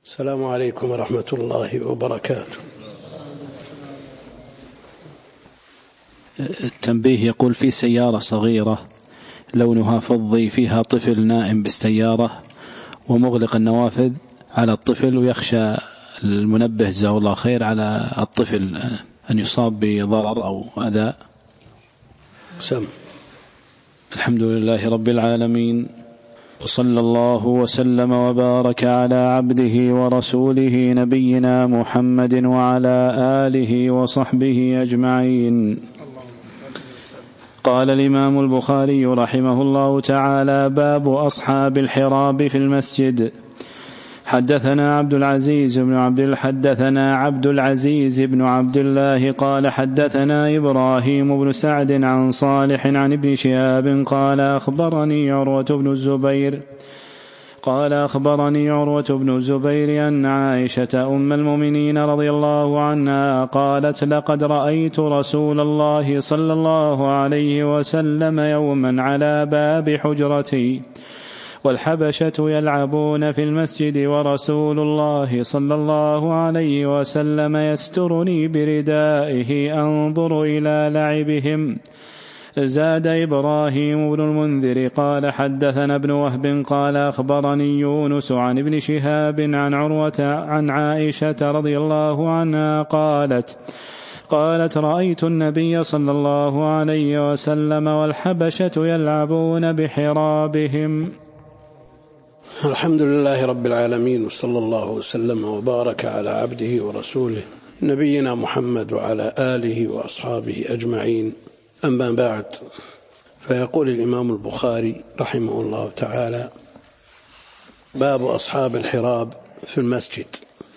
السلام عليكم ورحمة الله وبركاته. التنبيه يقول: في سيارة صغيرة لونها فضي فيها طفل نائم بالسيارة ومغلق النوافذ على الطفل، ويخشى المنبه جزاه الله خير على الطفل أن يصاب بضرر أو أذى. الحمد لله رب العالمين، وصلى الله وسلم وبارك على عبده ورسوله نبينا محمد وعلى آله وصحبه أجمعين. قال الإمام البخاري رحمه الله تعالى: باب أصحاب الحراب في المسجد. حدثنا عبد العزيز بن عبد الله قال حدثنا إبراهيم بن سعد عن صالح عن ابن شهاب قال أخبرني عروة بن الزبير أن عائشة أم المؤمنين رضي الله عنها قالت: لقد رأيت رسول الله صلى الله عليه وسلم يوما على باب حجرتي والحبشة يلعبون في المسجد ورسول الله صلى الله عليه وسلم يسترني بردائه أنظر إلى لعبهم. زاد إبراهيم بن المنذر قال حدثنا ابن وهب قال أخبرني يونس عن ابن شهاب عن عروة عن عائشة رضي الله عنها قالت: رأيت النبي صلى الله عليه وسلم والحبشة يلعبون بحرابهم. الحمد لله رب العالمين، وصلى الله وسلم وبارك على عبده ورسوله نبينا محمد وعلى آله وأصحابه أجمعين. أما بعد، فيقول الإمام البخاري رحمه الله تعالى: باب أصحاب الحراب في المسجد.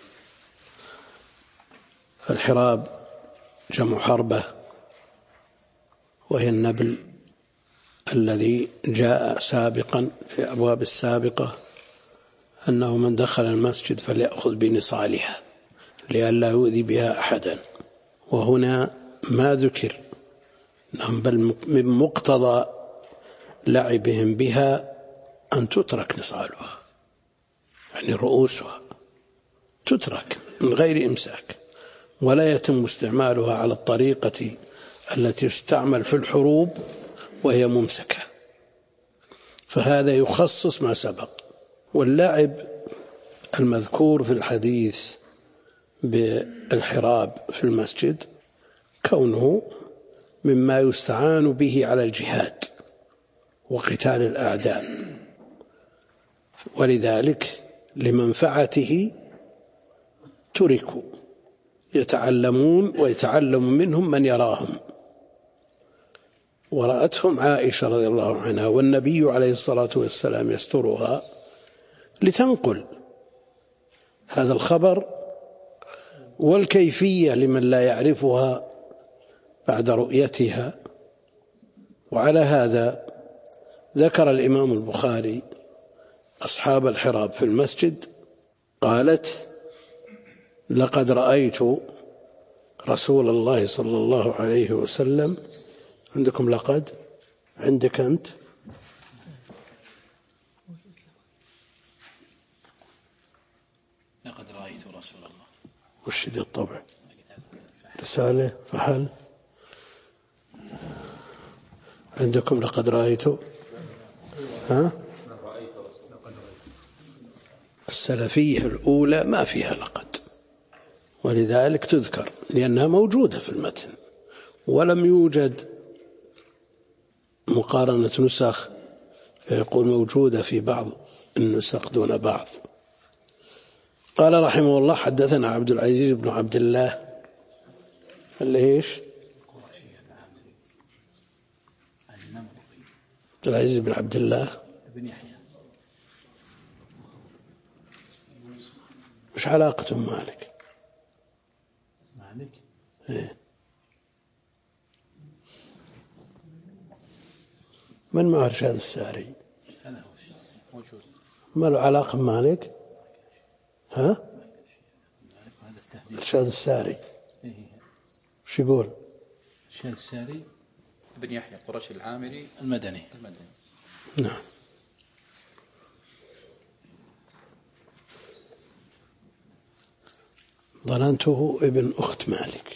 الحراب جمع حربة، وهي النبل الذي جاء سابقا في أبواب السابقة أنه من دخل المسجد فليأخذ بنصالها لئلا يؤذي بها أحدا. وهنا ما ذكر، بل من مقتضى لعبهم بها أن تترك نصالها، يعني رؤوسها تترك من غير إمساك، ولا يتم استعمالها على الطريقة التي تستعمل في الحروب وهي ممسكة، فهذا يخصص ما سبق. واللعب المذكور في الحديث بالحراب في المسجد كونه مما يستعان به على الجهاد وقتال الأعداء، ولذلك لمنفعته تركوا يتعلمون ويتعلم منهم من يراهم. ورأتهم عائشة رضي الله عنها والنبي عليه الصلاة والسلام يسترها لتنقل هذا الخبر والكيفية لمن لا يعرفها بعد رؤيتها. وعلى هذا ذكر الإمام البخاري أصحاب الحراب في المسجد. قالت: لقد رأيت رسول الله صلى الله عليه وسلم. عندكم لقد؟ عندك أنت؟ لقد رأيت رسول الله. وش ذي الطبع؟ رسالة فحل. عندكم لقد رأيت؟ ها؟ السلفية الأولى ما فيها لقد، ولذلك تذكر لأنها موجودة في المتن، ولم يوجد مقارنة نسخ فيقول موجودة في بعض النسخ دون بعض. قال رحمه الله: حدثنا عبد العزيز بن عبد الله عبد العزيز بن عبد الله بن يحيى. مش علاقة مالك؟ إيه؟ من معه إرشاد الساري؟ ما له علاقة مالك؟ ها؟ إرشاد الساري وش يقول؟ إرشاد الساري بن يحيى القرشي العامري المدني. نعم. ظننته ابن أخت مالك.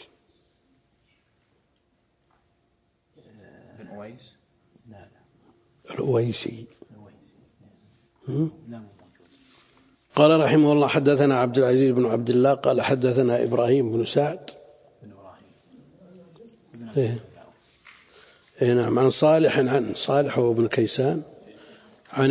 بن أويس؟ لا الأويسي. قال رحمه الله حدثنا عبد العزيز بن عبد الله قال حدثنا إبراهيم بن سعد نعم عن صالح عن صالح وابن كيسان عن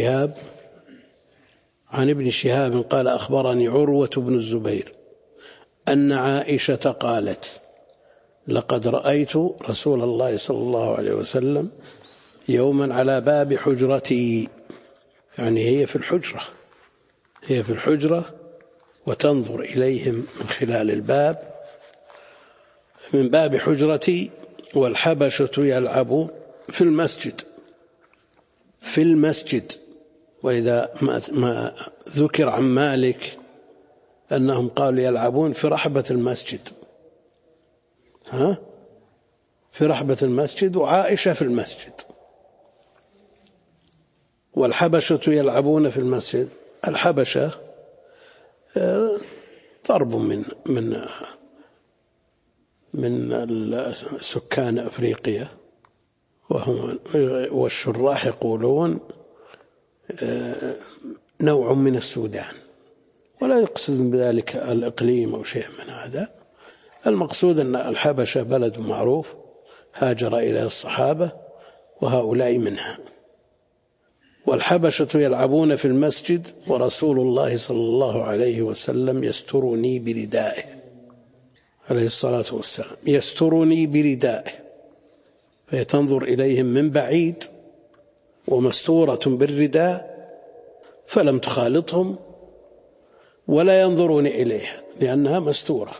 ابن شهاب قال أخبرني عروة بن الزبير أن عائشة قالت لقد رأيت رسول الله صلى الله عليه وسلم يوما على باب حجرتي، يعني هي في الحجرة وتنظر إليهم من خلال الباب، من باب حجرتي، والحبشة يلعبون في المسجد. وإذا ما ذكر عن مالك أنهم قالوا يلعبون في رحبة المسجد، في رحبة المسجد، وعائشة في المسجد، والحبشة يلعبون في المسجد. الحبشة ضرب من سكان أفريقيا، والشراح يقولون نوع من السودان، ولا يقصد بذلك الإقليم أو شيء من هذا. المقصود أن الحبشة بلد معروف هاجر إلى الصحابة وهؤلاء منها. والحبشة يلعبون في المسجد ورسول الله صلى الله عليه وسلم يسترني بردائه عليه الصلاة والسلام، يسترني بردائه، فهي تنظر إليهم من بعيد ومستورة بالرداء، فلم تخالطهم ولا ينظرون إليها لأنها مستورة.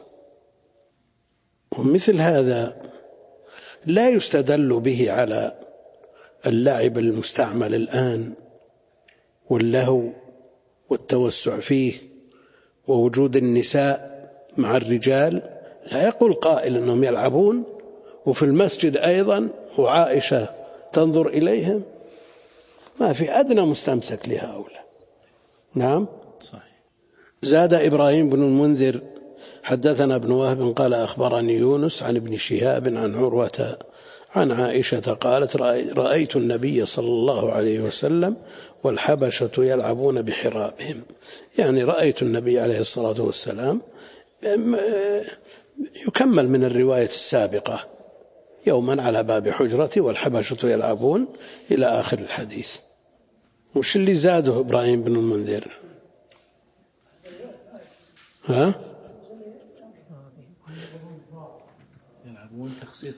ومثل هذا لا يستدل به على اللعب المستعمل الآن واللهو والتوسع فيه ووجود النساء مع الرجال. لا يقول قائل أنهم يلعبون وفي المسجد أيضا وعائشة تنظر إليهم، ما في أدنى مستمسك لهؤلاء. نعم صحيح. زاد إبراهيم بن المنذر حدثنا ابن وهب قال أخبرني يونس عن ابن شهاب عن عروة عن عائشة قالت رأيت النبي صلى الله عليه وسلم والحبشة يلعبون بحرابهم، يعني رأيت النبي عليه الصلاة والسلام يكمل من الرواية السابقة يوما على باب حجرتي والحبشة يلعبون إلى آخر الحديث. وش اللي زاده إبراهيم بن المنذر؟ يلعبون تخصيص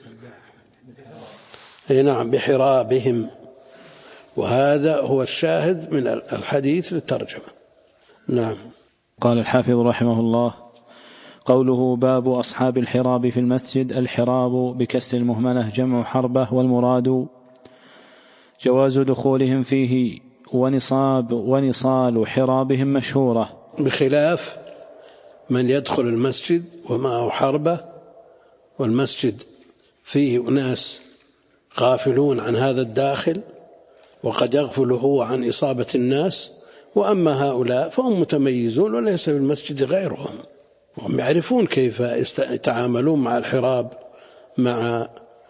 نعم بحرابهم، وهذا هو الشاهد من الحديث للترجمة. نعم. قال الحافظ رحمه الله قوله باب أصحاب الحراب في المسجد. الحراب بكسر المهملة جمع حربة، والمراد جواز دخولهم فيه، ونصال حرابهم مشهورة، بخلاف من يدخل المسجد ومعه حربة والمسجد فيه أناس غافلون عن هذا الداخل وقد يغفل هو عن إصابة الناس، وأما هؤلاء فهم متميزون وليس في المسجد غيرهم، وهم يعرفون كيف يتعاملون مع الحراب مع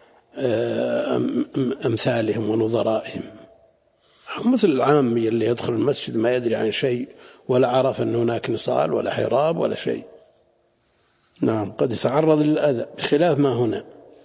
أمثالهم ونظرائهم، مثل العامي اللي يدخل المسجد ما يدري عن شيء ولا عرف أن هناك نصال ولا حراب ولا شيء. نعم قد يتعرض للأذى بخلاف ما هنا.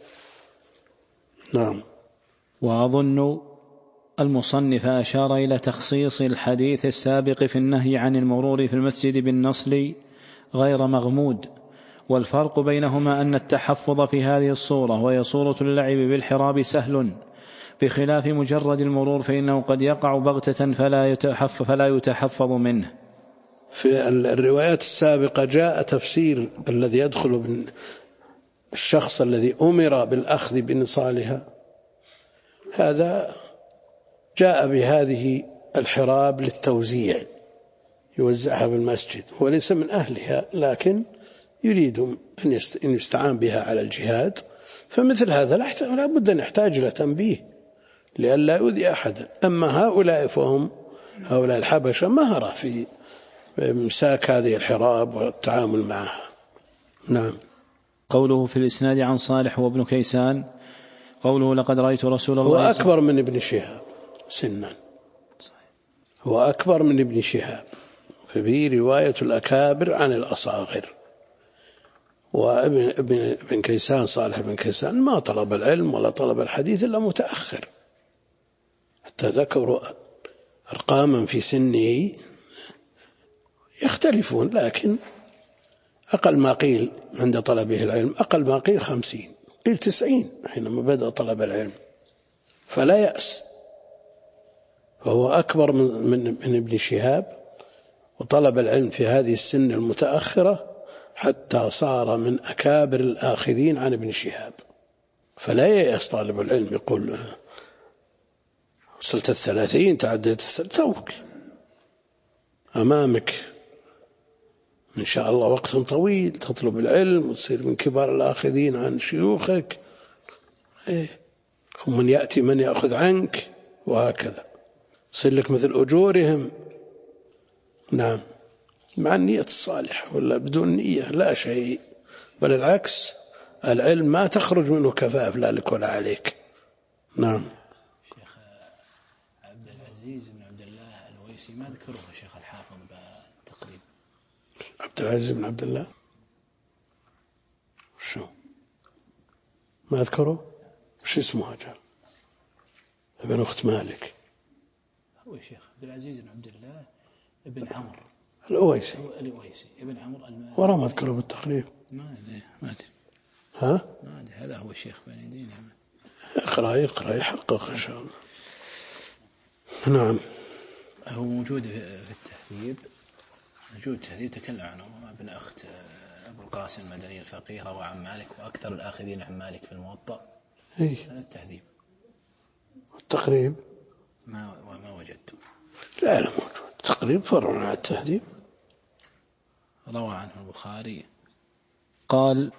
نعم. وأظن المصنف أشار إلى تخصيص الحديث السابق في النهي عن المرور في المسجد بالنصل غير مغمود، والفرق بينهما أن التحفظ في هذه الصورة وهي صورة اللعب بالحراب سهل، بخلاف مجرد المرور فإنه قد يقع بغتة فلا يتحفظ منه. في الروايات السابقة جاء تفسير الذي يدخل الشخص الذي أمر بالأخذ بنصالها، هذا جاء بهذه الحراب للتوزيع يوزعها بالمسجد، وليس من أهلها لكن يريد أن يستعان بها على الجهاد، فمثل هذا لا بد أن يحتاج إلى تنبيه لئلا يؤذي أحدا. أما هؤلاء فهم هؤلاء الحبشة مهرة في إمساك هذه الحراب والتعامل معها. نعم. قوله في الإسناد عن صالح وابن كيسان، قوله لقد رأيت رسول الله هو أكبر من ابن شهاب سنا، هو أكبر من ابن شهاب، ففي رواية الأكابر عن الأصاغر. وابن كيسان صالح بن كيسان ما طلب العلم ولا طلب الحديث إلا متأخر، حتى ذكروا أرقاما في سنه يختلفون، لكن أقل ما قيل عند طلبه العلم أقل ما قيل 50، قيل 90 حينما بدأ طلب العلم، فلا يأس. فهو أكبر من ابن شهاب، وطلب العلم في هذه السن المتأخرة حتى صار من أكابر الآخذين عن ابن شهاب. فلا يأس طالب العلم يقول وصلت 30 تعديت توك، أمامك إن شاء الله وقت طويل تطلب العلم وتصير من كبار الآخذين عن شيوخك، ومن يأتي من يأخذ عنك، وهكذا يصير لك مثل أجورهم. نعم، مع النية الصالحة، ولا بدون نية لا شيء، بل العكس، العلم ما تخرج منه كفاف لا لك ولا عليك. نعم. شيخ عبد العزيز بن عبد الله الأويسي ما ذكره شيخ الحافظ بالتقريب؟ عبد العزيز بن عبد الله شو ما أذكره؟ وش اسمه هذا؟ ابن أخت مالك. هو شيخ عبد العزيز بن عبد الله ابن عمرو الأويسي ابن عمرو ورا ما أذكره بالتقريب. ما أدري ها؟ ما أدري، هذا هو الشيخ بن يدينا. اقرأ يحقق إن شاء الله. نعم. هو موجود في التهذيب، موجود التهذيب تكلم عنه ابن أخت أبو القاسم المدني الفقيه، روى عن مالك وأكثر الآخذين عن مالك في الموطأ. هذا التهذيب. التقريب ما وجدته. لا موجود. تقريب فرع عن التهذيب. روى عنه البخاري قال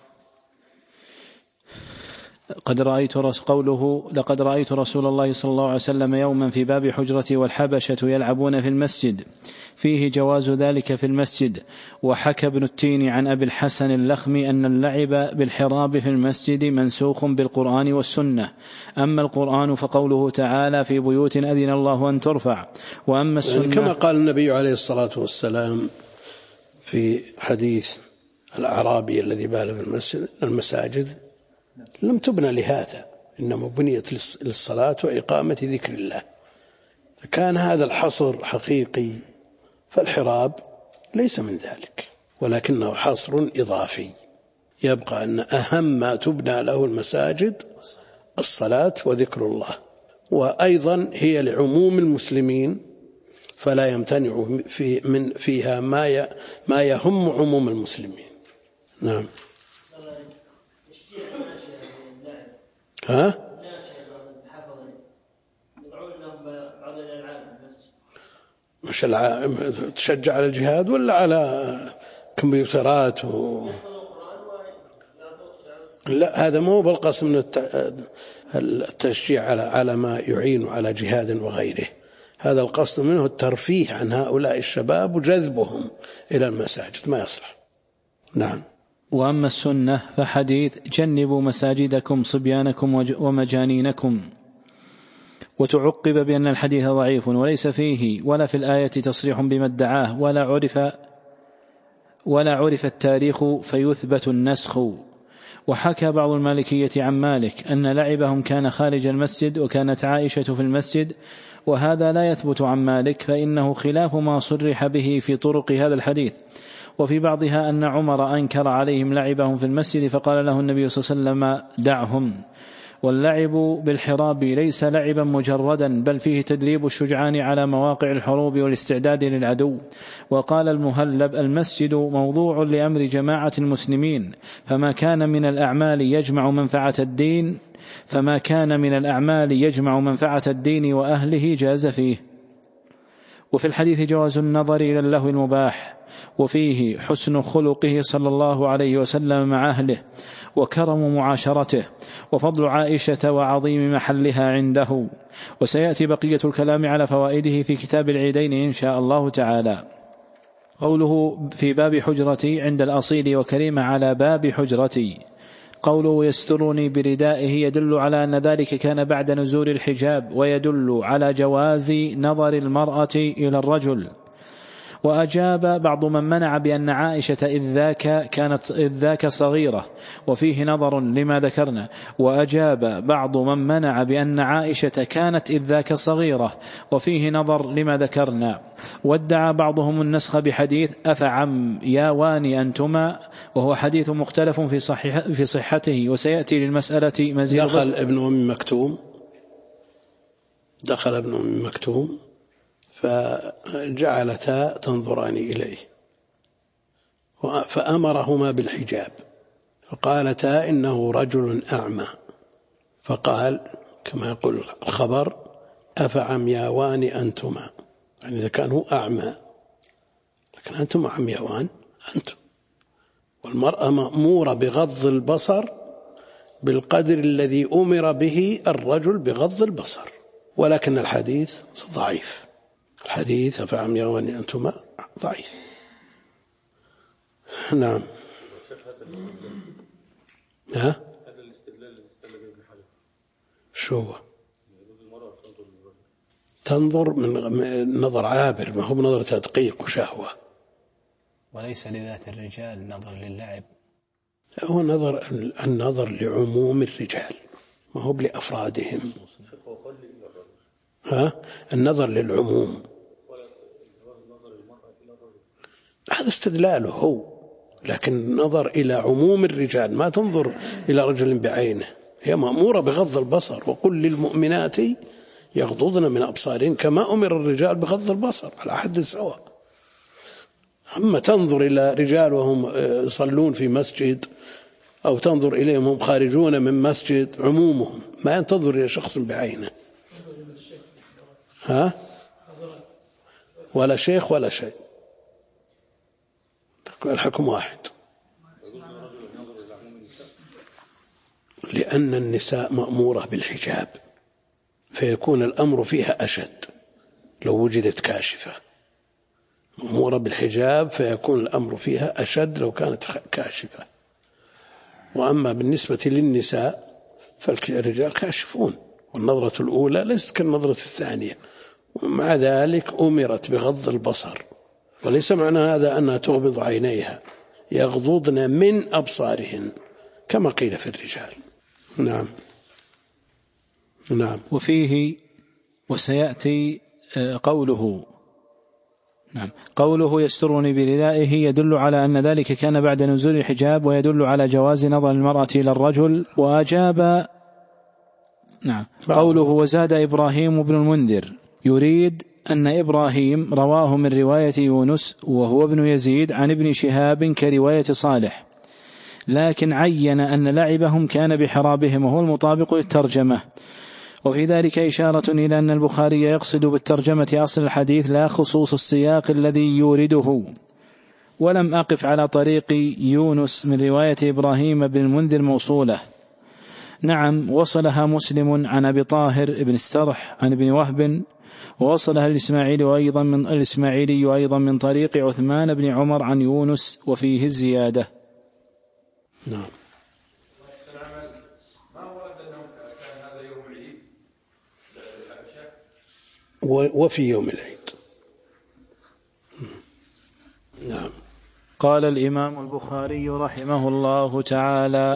قوله لقد رأيت رسول الله صلى الله عليه وسلم يوما في باب حجرتي والحبشة يلعبون في المسجد، فيه جواز ذلك في المسجد. وحكى ابن التين عن أبي الحسن اللخمي أن اللعب بالحراب في المسجد منسوخ بالقرآن والسنة. أما القرآن فقوله تعالى في بيوت أذن الله أن ترفع. وأما السنة كما قال النبي عليه الصلاة والسلام في حديث الأعرابي الذي بال في المساجد لم تبنى لهذا، إنما بنيت للصلاة وإقامة ذكر الله. فكان هذا الحصر حقيقي، فالحراب ليس من ذلك، ولكنه حصر إضافي، يبقى أن أهم ما تبنى له المساجد الصلاة وذكر الله، وأيضا هي لعموم المسلمين، فلا يمتنع فيها ما يهم عموم المسلمين. نعم. ها؟ مش تشجع على الجهاد ولا على كمبيوترات لا، هذا مو بالقسم من التشجيع على ما يعين على جهاد وغيره، هذا القصد منه الترفيه عن هؤلاء الشباب وجذبهم إلى المساجد، ما يصلح. نعم. وأما السنة فحديث جنبوا مساجدكم صبيانكم ومجانينكم، وتعقب بأن الحديث ضعيف وليس فيه ولا في الآية تصريح بما ادعاه ولا عرف التاريخ فيثبت النسخ. وحكى بعض المالكية عن مالك أن لعبهم كان خارج المسجد وكانت عائشة في المسجد، وهذا لا يثبت عن مالك، فإنه خلاف ما صرح به في طرق هذا الحديث. وفي بعضها أن عمر أنكر عليهم لعبهم في المسجد فقال له النبي صلى الله عليه وسلم دعهم. واللعب بالحراب ليس لعبا مجردا، بل فيه تدريب الشجعان على مواقع الحروب والاستعداد للعدو. وقال المهلب المسجد موضوع لأمر جماعة المسلمين، فما كان من الأعمال يجمع منفعة الدين وأهله جاز فيه. وفي الحديث جواز النظر إلى اللهو المباح، وفيه حسن خلقه صلى الله عليه وسلم مع أهله وكرم معاشرته وفضل عائشة وعظيم محلها عنده. وسيأتي بقية الكلام على فوائده في كتاب العيدين إن شاء الله تعالى. قوله في باب حجرتي عند الأصيل وكريم على باب حجرتي. قوله يسترني بردائه يدل على أن ذلك كان بعد نزول الحجاب، ويدل على جواز نظر المرأة إلى الرجل. وأجاب بعض من منع بأن عائشة إذ ذاك صغيرة، وفيه نظر لما ذكرنا. وأجاب بعض من منع بأن عائشة كانت إذ ذاك صغيرة، وفيه نظر لما ذكرنا. وادعى بعضهم النسخ بحديث أفعم يا واني أنتما، وهو حديث مختلف في صحته، وسيأتي للمسألة مزيد. دخل ابن أم مكتوم فجعلتا تنظران إليه، فأمرهما بالحجاب، فقالتا إنه رجل أعمى، فقال كما يقول الخبر أفعمياوان أنتما، يعني إذا كان هو أعمى، لكن أنتم عمياوان أنتم. والمرأة مأمورة بغض البصر بالقدر الذي أمر به الرجل بغض البصر، ولكن الحديث ضعيف. الحديث أفعمياوان أنتما ضعيف. نعم. ها؟ شو تنظر من نظر عابر، ما هو بنظر تدقيق وشهوة، وليس لذات الرجال نظر للعب، هو النظر لعموم الرجال، ما هو لأفرادهم. ها؟ النظر للعموم، هذا استدلاله هو، لكن النظر إلى عموم الرجال، ما تنظر إلى رجل بعينه. هي مأمورة بغض البصر، وقل للمؤمنات يغضضن من أبصارهن كما أمر الرجال بغض البصر على حد سواء. أما تنظر إلى رجال وهم يصلون في مسجد، أو تنظر إليهم هم خارجون من مسجد، عمومهم، ما تنظر إلى شخص بعينه. ها؟ ولا شيخ ولا شيء، الحكم واحد. لأن النساء مأمورة بالحجاب، فيكون الأمر فيها أشد لو وجدت كاشفة. مأمورة بالحجاب فيكون الأمر فيها أشد لو كانت كاشفة. وأما بالنسبة للنساء فالرجال كاشفون، والنظرة الأولى ليست كالنظرة الثانية، ومع ذلك أمرت بغض البصر. وليس معنى هذا أنها تغمض عينيها، يغضضن من أبصارهن كما قيل في الرجال. نعم. نعم. وفيه وسيأتي قوله، نعم، قوله يسترني بردائه يدل على أن ذلك كان بعد نزول الحجاب، ويدل على جواز نظر المرأة إلى الرجل. وأجاب، نعم، قوله وزاد إبراهيم بن المنذر يريد أن إبراهيم رواه من رواية يونس وهو ابن يزيد عن ابن شهاب كرواية صالح، لكن عين أن لعبهم كان بحرابهم، وهو المطابق للترجمة. وفي ذلك إشارة إلى أن البخاري يقصد بالترجمة أصل الحديث لا خصوص السياق الذي يورده. ولم أقف على طريق يونس من رواية إبراهيم بن المنذر موصولة. نعم، وصلها مسلم عن أبي طاهر بن السرح عن ابن وهب، ووصلها الإسماعيلي أيضا من طريق عثمان بن عمر عن يونس، وفيه الزيادة. نعم. وفي يوم العيد. نعم. قال الإمام البخاري رحمه الله تعالى: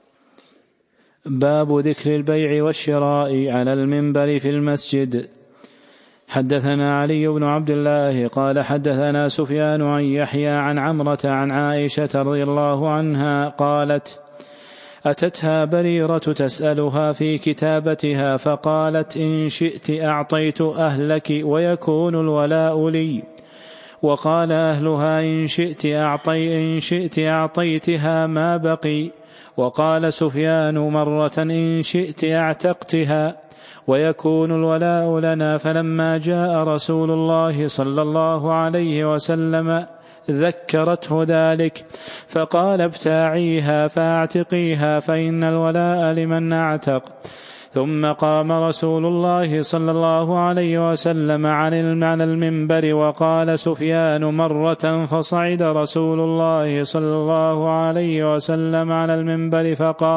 باب ذكر البيع والشراء على المنبر في المسجد. حدثنا علي بن عبد الله قال حدثنا سفيان عن يحيى عن عمرة عن عائشة رضي الله عنها قالت: أتتها بريرة تسألها في كتابتها، فقالت: إن شئت أعطيت أهلك ويكون الولاء لي. وقال أهلها: إن شئت أعطيتها ما بقي. وقال سفيان مرة: إن شئت أعتقتها ويكون الولاء لنا. فلما جاء رسول الله صلى الله عليه وسلم ذكرته ذلك، فقال: ابتاعيها فاعتقيها، فإن الولاء لمن أعتق. ثم قام رسول الله صلى الله عليه وسلم على المنبر، وقال سفيان مرة فصعد رسول الله صلى الله عليه وسلم على المنبر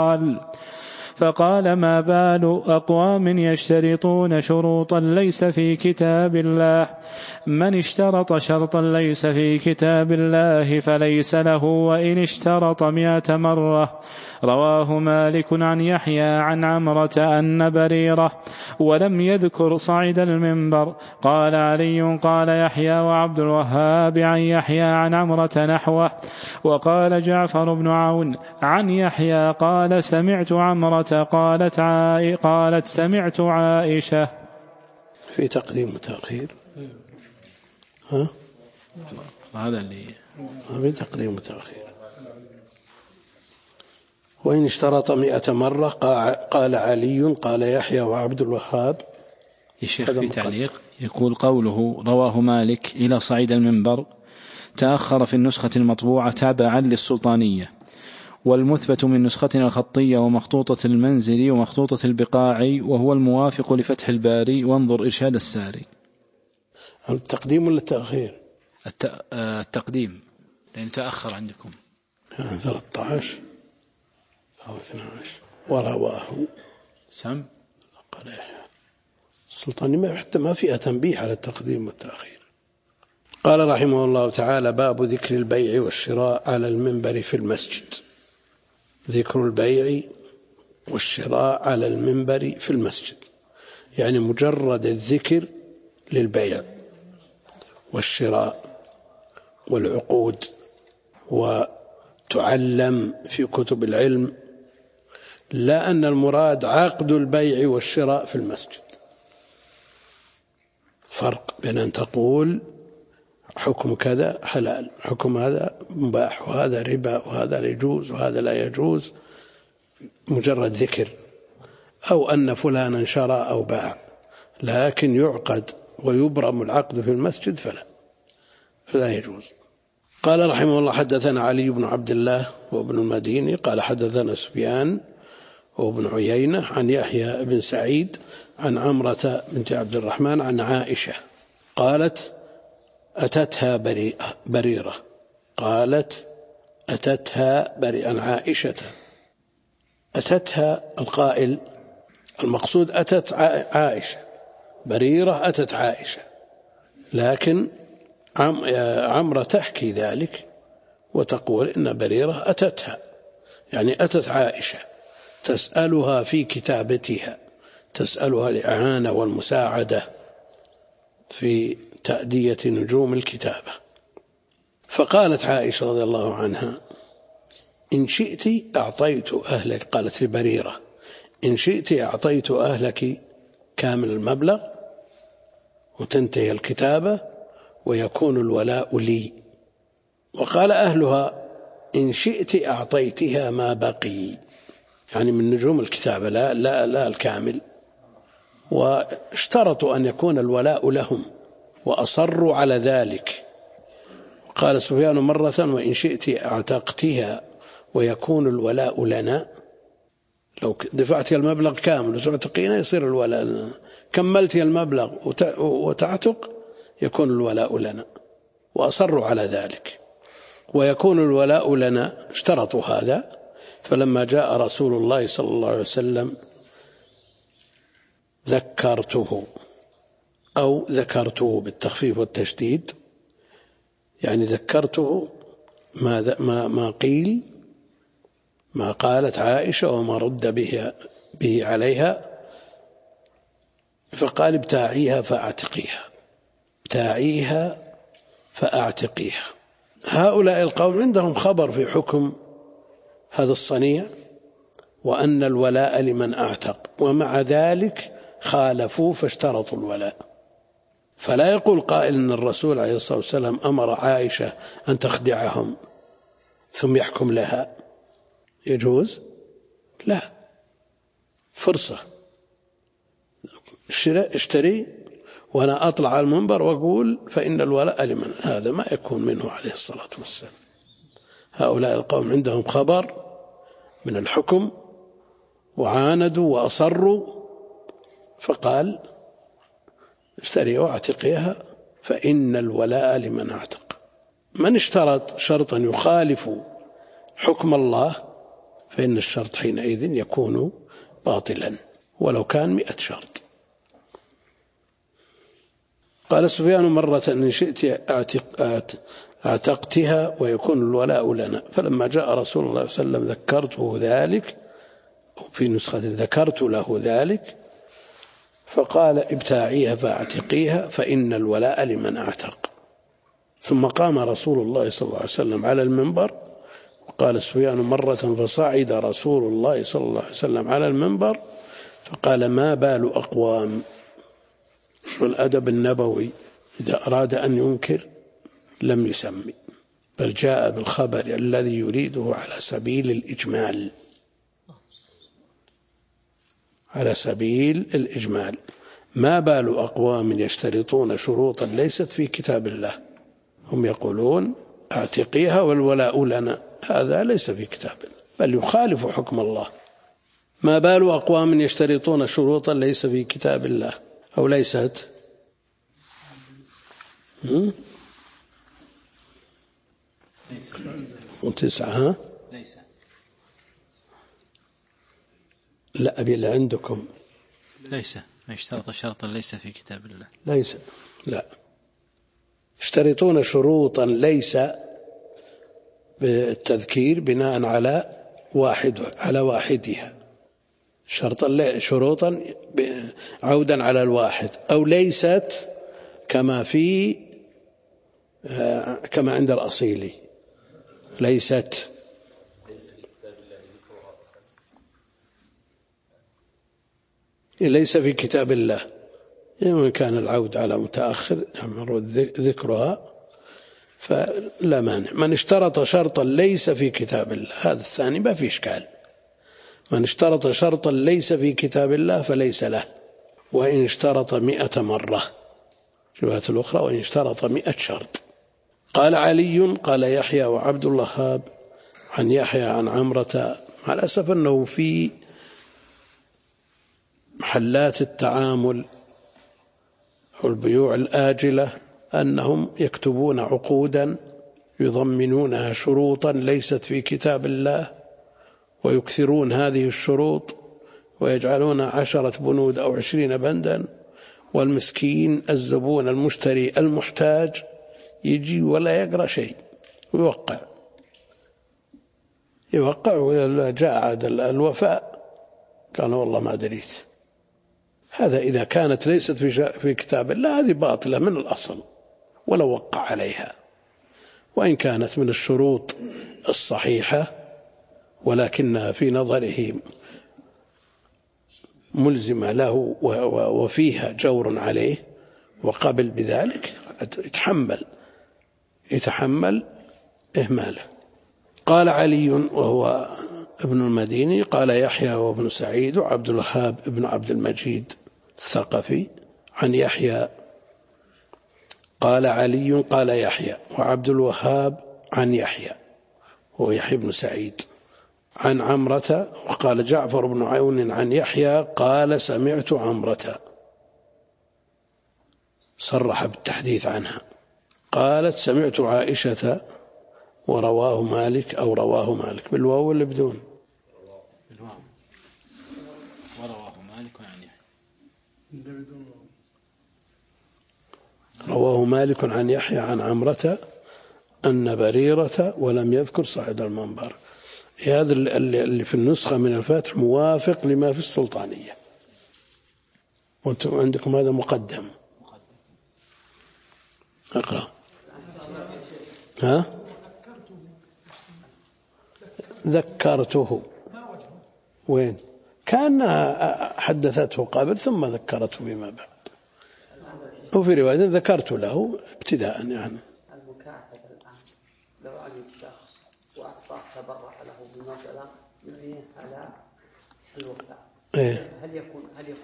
فقال ما بال أقوام يشترطون شروطا ليس في كتاب الله، من اشترط شرطا ليس في كتاب الله فليس له وإن اشترط 100 مرة. رواه مالك عن يحيى عن عمرة أن بريرة، ولم يذكر صعد المنبر. قال علي قال يحيى وعبد الوهاب عن يحيى عن عمرة نحوه. وقال جعفر بن عون عن يحيى قال سمعت عمرة قالت سمعت عائشة. في تقديم وتأخير. هذا اللي في تقديم وتأخير. وإن اشترط 100 مرة قال علي قال يحيى وعبد الوهاب. الشيخ في تعليق يقول قوله رواه مالك إلى صعيد المنبر تأخر في النسخة المطبوعة تابعا للسلطانية، والمثبت من نسختنا الخطية ومخطوطة المنزلي ومخطوطة البقاعي، وهو الموافق لفتح الباري، وانظر إرشاد الساري. التقديم ولا التأخير؟ التقديم، لأن تأخر عندكم 13 أو 12. ورواه سم السلطاني حتى ما فيها تنبيه على التقديم والتأخير. قال رحمه الله تعالى باب ذكر البيع والشراء على المنبر في المسجد. ذكر البيع والشراء على المنبر في المسجد، يعني مجرد الذكر للبيع والشراء والعقود، وتعلم في كتب العلم، لا أن المراد عقد البيع والشراء في المسجد. فرق بين أن تقول حكم كذا حلال، حكم هذا مباح، وهذا ربا، وهذا يجوز وهذا لا يجوز، مجرد ذكر، أو أن فلانا شرى أو باع، لكن يعقد ويبرم العقد في المسجد فلا يجوز. قال رحمه الله حدثنا علي بن عبد الله وابن المديني قال حدثنا سفيان وابن عيينة عن يحيى بن سعيد عن عمرة بنت عبد الرحمن عن عائشة قالت أتتها بريرة، قالت أتتها عن عائشة. أتتها القائل المقصود أتت عائشة، بريرة أتت عائشة، لكن عمرة تحكي ذلك وتقول إن بريرة أتتها، يعني أتت عائشة تسألها في كتابتها، تسألها الإعانة والمساعدة في تأدية نجوم الكتابة. فقالت عائشة رضي الله عنها إن شئت أعطيت أهلك، قالت لبريرة إن شئت أعطيت أهلك كامل المبلغ وتنتهي الكتابة ويكون الولاء لي. وقال أهلها إن شئت أعطيتها ما بقي، يعني من نجوم الكتابة لا الكامل. واشترطوا أن يكون الولاء لهم وأصروا على ذلك. قال سفيان مرة وإن شئت أعتقتها ويكون الولاء لنا، لو دفعت المبلغ كامل وتعتقينا يصير الولاء لنا، كملت المبلغ وتعتق يكون الولاء لنا، وأصروا على ذلك. ويكون الولاء لنا اشترطوا هذا. فلما جاء رسول الله صلى الله عليه وسلم ذكرته أو ذكرته بالتخفيف والتشديد، يعني ذكرته ما قيل، ما قالت عائشة وما رد به عليها. فقال ابتاعيها فأعتقيها، ابتاعيها فأعتقيها. هؤلاء القوم عندهم خبر في حكم هذا الصنيع وأن الولاء لمن أعتق، ومع ذلك خالفوا فاشترطوا الولاء. فلا يقول قائل أن الرسول عليه الصلاة والسلام أمر عائشة أن تخدعهم ثم يحكم لها، يجوز؟ لا، فرصة اشتري وأنا أطلع على المنبر وأقول فإن الولاء لمن، هذا ما يكون منه عليه الصلاة والسلام. هؤلاء القوم عندهم خبر من الحكم وعاندوا وأصروا فقال اشتري واعتقيها فإن الولاء لمن اعتق. من اشترط شرطا يخالف حكم الله فإن الشرط حينئذ يكون باطلا ولو كان 100 شرط. قال سفيان مرة إن شئت اعتقتها ويكون الولاء لنا، فلما جاء رسول الله صلى الله عليه وسلم ذكرته ذلك، في نسخة ذكرت له ذلك، فقال ابتاعيها فاعتقيها فإن الولاء لمن اعتق. ثم قام رسول الله صلى الله عليه وسلم على المنبر، وقال سفيان مرة فصعد رسول الله صلى الله عليه وسلم على المنبر فقال ما بال أقوام. شو الأدب النبوي إذا أراد أن ينكر لم يسمي، بل جاء بالخبر الذي يريده على سبيل الإجمال، على سبيل الإجمال. ما بال أقوام يشترطون شروطا ليست في كتاب الله، هم يقولون اعتقيها والولاء لنا، هذا ليس في كتاب الله بل يخالف حكم الله. ما بال أقوام يشترطون شروطا ليس في كتاب الله أو ليست 9 ليس لا أبي اللي عندكم ليس ما اشترط شرطا ليس في كتاب الله. ليس لا يشترطون شروطا ليس بالتذكير بناء على واحدها، شروطا عودا على الواحد، أو ليست كما عند الأصيلي ليست ليس في كتاب الله. إن كان العود على متأخر ذكرها فلا مانع. من اشترط شرطا ليس في كتاب الله، هذا الثاني ما في إشكال. من اشترط شرطا ليس في كتاب الله فليس له، وإن اشترط 100 مرة، رواية الأخرى وإن اشترط 100 شرط. قال علي قال يحيى وعبد الوهاب عن يحيى عن عمرة. مع الأسف أنه في محلات التعامل والبيوع الآجلة أنهم يكتبون عقودا يضمنونها شروطا ليست في كتاب الله، ويكثرون هذه الشروط ويجعلون 10 بنود أو 20 بندا، والمسكين الزبون المشتري المحتاج يجي ولا يقرأ شيء يوقع وإذا جاء عاد الوفاء قال والله ما دريت. هذا إذا كانت ليست في كتاب الله هذه باطلة من الأصل ولو وقع عليها، وإن كانت من الشروط الصحيحة ولكنها في نظره ملزمة له وفيها جور عليه وقبل بذلك يتحمل إهماله. قال علي وهو ابن المديني قال يحيى وابن سعيد وعبد الوهاب ابن عبد المجيد الثقفي عن يحيى. قال علي قال يحيى وعبد الوهاب عن يحيى هو يحيى بن سعيد عن عمرة. وقال جعفر بن عون عن يحيى قال سمعت عمرة، صرح بالتحديث عنها. قالت سمعت عائشة ورواه مالك أو رواه مالك بالواو ولا بدون؟ بالواو. ورواه مالك عن يحيى. رواه مالك عن يحيى عن عمرة أن بريرة ولم يذكر صعد المنبر. هذا اللي في النسخة من الفاتح موافق لما في السلطانية، وانتم عندكم هذا مقدم. اقرأ. ذكرته وين؟ كان حدثته قبل ثم ذكرته فيما بعد، وفي رواية ذكرت له ابتداء. يعني المكاتب الآن لو علم الشخص وأعطاه تبرع له بمبلغ يبنيه على الوفاء، هل يكون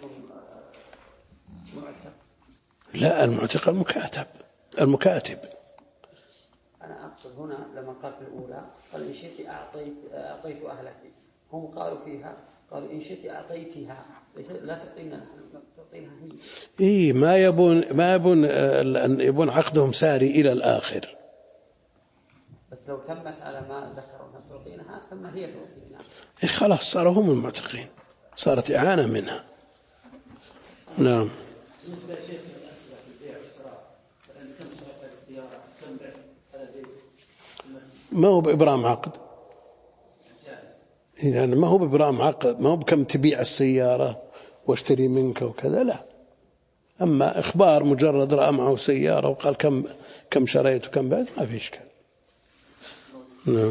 معتق؟ لا، المعتق المكاتب. أنا أقصد هنا لما قال في الأولى قال إن شئت أعطيت أهلك، هم قالوا فيها قال إن شئت أعطيتها، لا تعطينا هي. إيه ما يبون عقدهم ساري إلى الآخر. بس لو تمت على ما ذكروا تعطينها ثم هي تعطينا. إيه خلاص صاروا هم المعتقين، صارت إعانة منها. نعم. بالنسبة لشيخ الأسئلة في البيع والشراء، مثلا كم شريت السيارة، كم بعت على البيت المسجد؟ ما هو بإبرام عقد. جائز. يعني ما هو بإبرام عقد، ما هو بكم تبيع السيارة واشتري منك وكذا، لا. أما إخبار مجرد رأى معه سيارة وقال كم شريت وكم بعت، ما في إشكال. نعم.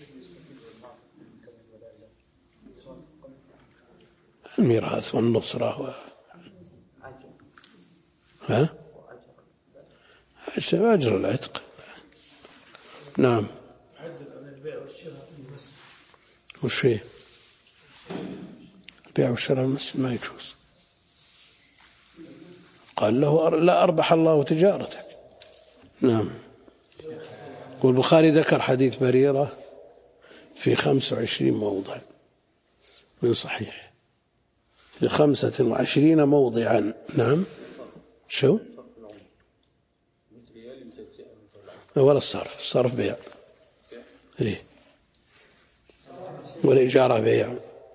الميراث والنصرة أجر العتق. نعم. حدث عن البيع والشراء في المسجد. وش فيه؟ البيع والشراء المسجد ما يجوز. قال له لا أربح الله تجارتك. نعم. والبخاري ذكر حديث بريرة في 25 موضع من صحيح، في 25 موضعا. نعم. شو؟ ولا الصرف بيع. إيه. والإجارة بيع.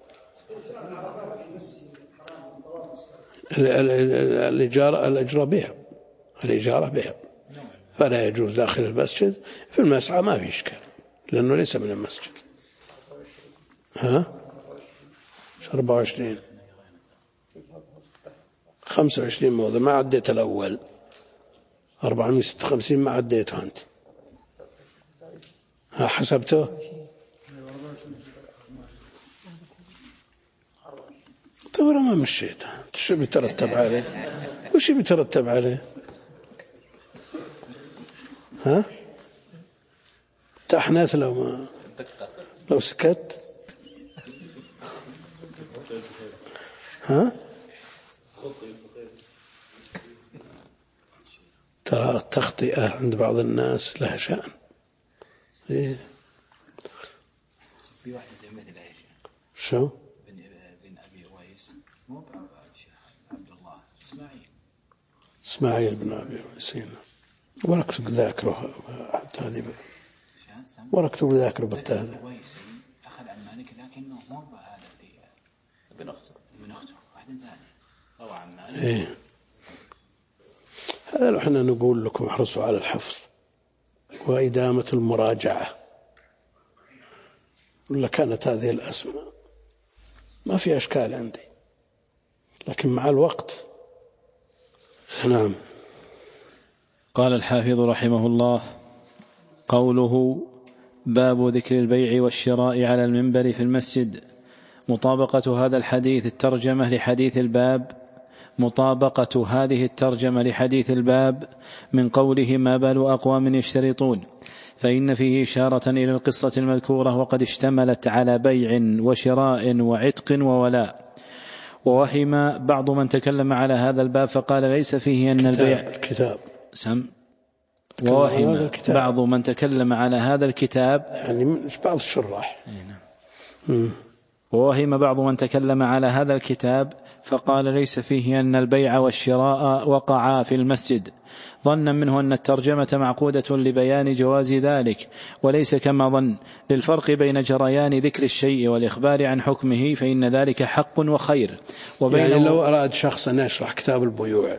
الإجارة بيع. الإجارة بيع، فلا يجوز داخل المسجد. في المسعى ما في إشكال لأنه ليس من المسجد. 24 25 موضع، ما عديت الأول. 456 ما عديته أنت. حسبته. طيب ما مشيت. شو بيترتب عليه؟ وش بيترتب عليه؟ تحنث لو سكت. ترى التخطئة عند بعض الناس لها شأن. إيه؟ في واحد مثل ايش؟ شو؟ بن ابي اويس، مو عبد الله اسماعيل بن ابي اويس. وركتب ذاكره هذه، وركتب ذاكره بالتهذيب. اويس اخذ عن مالك لكنه مو بهذا اللي ابن اخته واحد ثاني روى عن مالك. إيه؟ هذا لو احنا نقول لكم احرصوا على الحفظ وإدامة المراجعة، ولا كانت هذه الأسماء ما في أشكال عندي، لكن مع الوقت. نعم. قال الحافظ رحمه الله: قوله باب ذكر البيع والشراء على المنبر في المسجد. مطابقة هذا الحديث الترجمة لحديث الباب، مطابقة هذه الترجمة لحديث الباب من قوله ما بال أقوام يشترطون، فإن فيه إشارة إلى القصة المذكورة، وقد اشتملت على بيع وشراء وعتق وولاء. ووهم بعض من تكلم على هذا الباب فقال ليس فيه أن البيع ووهم بعض من تكلم على هذا الكتاب، يعني مش بعض الشراح. ووهم بعض من تكلم على هذا الكتاب فقال ليس فيه أن البيع والشراء وقعا في المسجد، ظنا منه أن الترجمة معقودة لبيان جواز ذلك، وليس كما ظن للفرق بين جريان ذكر الشيء والإخبار عن حكمه، فإن ذلك حق وخير. يعني لو أراد شخص أن يشرح كتاب البيوع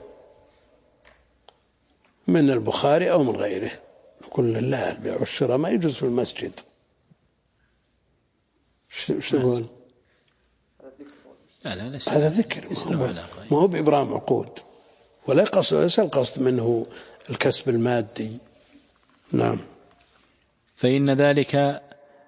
من البخاري أو من غيره، نقول لا، البيع والشراء ما يجوز في المسجد. شو تقول؟ هذا ذكر، ما هو بإبرام عقود، وليس القصد منه الكسب المادي. نعم. فإن ذلك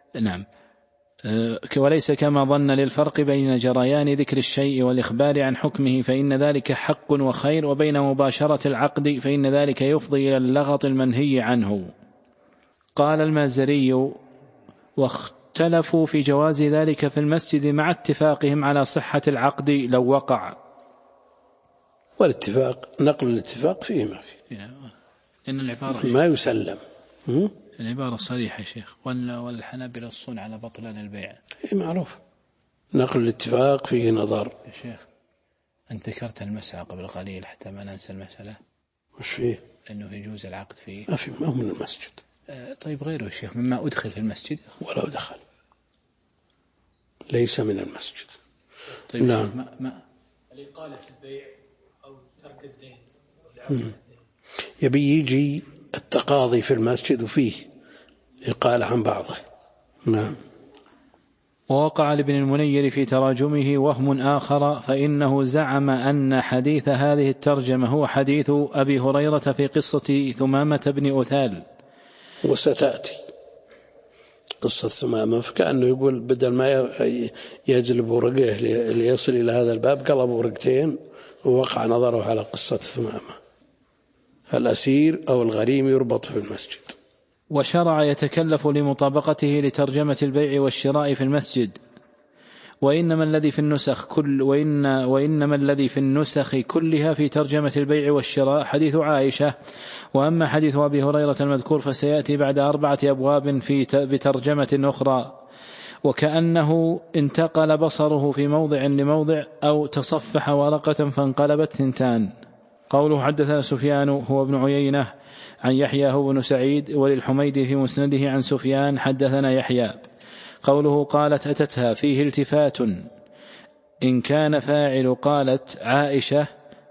وليس كما ظن للفرق بين جريان ذكر الشيء والإخبار عن حكمه، فإن ذلك حق وخير، وبين مباشرة العقد فإن ذلك يفضي إلى اللغط المنهي عنه. قال المازري: واختلفوا في جواز ذلك في المسجد مع اتفاقهم على صحة العقد لو وقع. والاتفاق نقل الاتفاق فيه ما فيه، لأن العبارة ما يسلم. العبارة صريحة يا شيخ، والحنابلة يصون على بطلان البيع. معروف. نقل الاتفاق فيه نظر. يا شيخ أنت ذكرت المسعى قبل قليل حتى ما ننسى المسألة. وش فيه؟ أنه يجوز العقد فيه. ما هو من المسجد. طيب غيره يا شيخ مما أدخل في المسجد. ولو دخل ليس من المسجد. طيب نعم. ما الإقالة في البيع أو ترك الدين. يبي يجي التقاضي في المسجد وفيه إقالة عن بعضه. نعم. ووقع لابن المنير في تراجمه وهم آخر، فإنه زعم أن حديث هذه الترجمة هو حديث أبي هريرة في قصة ثمامة بن أثال، وستأتي قصة ثمامة، فكأنه يقول بدل ما يجلب ورقه ليصل إلى هذا الباب قلب ورقتين ووقع نظره على قصة ثمامة. الأسير أو الغريم يربط في المسجد. وشرع يتكلف لمطابقته لترجمة البيع والشراء في المسجد، وإنما الذي في النسخ كلها في ترجمة البيع والشراء حديث عائشة. وأما حديث أبي هريرة المذكور فسيأتي بعد 4 أبواب بترجمة أخرى، وكأنه انتقل بصره في موضع لموضع أو تصفح ورقة فانقلبت 2. قوله حدثنا سفيان هو ابن عيينة عن يحيى هو بن سعيد، وللحميدي في مسنده عن سفيان حدثنا يحيى. قوله قالت أتتها فيه التفات، إن كان فاعل قالت عائشة